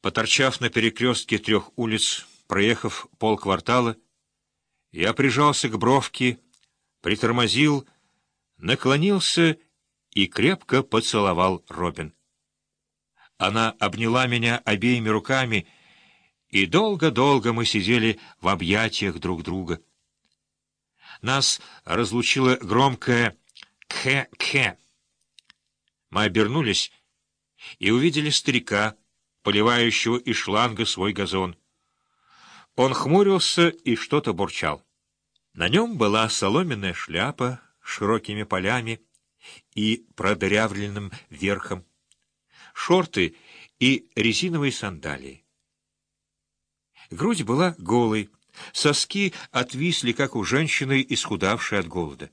Поторчав на перекрестке 3 улиц, проехав полквартала, я прижался к бровке, притормозил, наклонился и крепко поцеловал Робин. Она обняла меня обеими руками, и долго-долго мы сидели в объятиях друг друга. Нас разлучило громкое «кхе-кхе». Мы обернулись и увидели старика, поливающего из шланга свой газон. Он хмурился и что-то бурчал. На нем была соломенная шляпа с широкими полями и продырявленным верхом, шорты и резиновые сандалии. Грудь была голой, соски отвисли, как у женщины, исхудавшей от голода.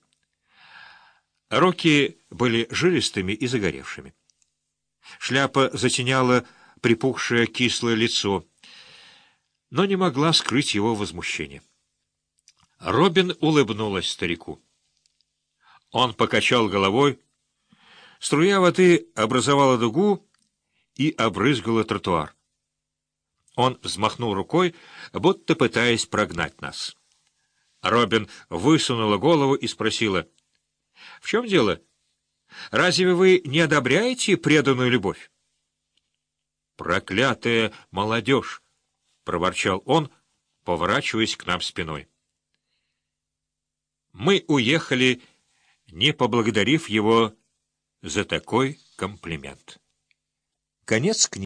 Руки были жилистыми и загоревшими. Шляпа затеняла припухшее кислое лицо, но не могла скрыть его возмущение. Робин улыбнулась старику. Он покачал головой, струя воды образовала дугу и обрызгала тротуар. Он взмахнул рукой, будто пытаясь прогнать нас. Робин высунула голову и спросила: — В чем дело? Разве вы не одобряете преданную любовь? — Проклятая молодежь! — проворчал он, поворачиваясь к нам спиной. Мы уехали, не поблагодарив его за такой комплимент. Конец книги.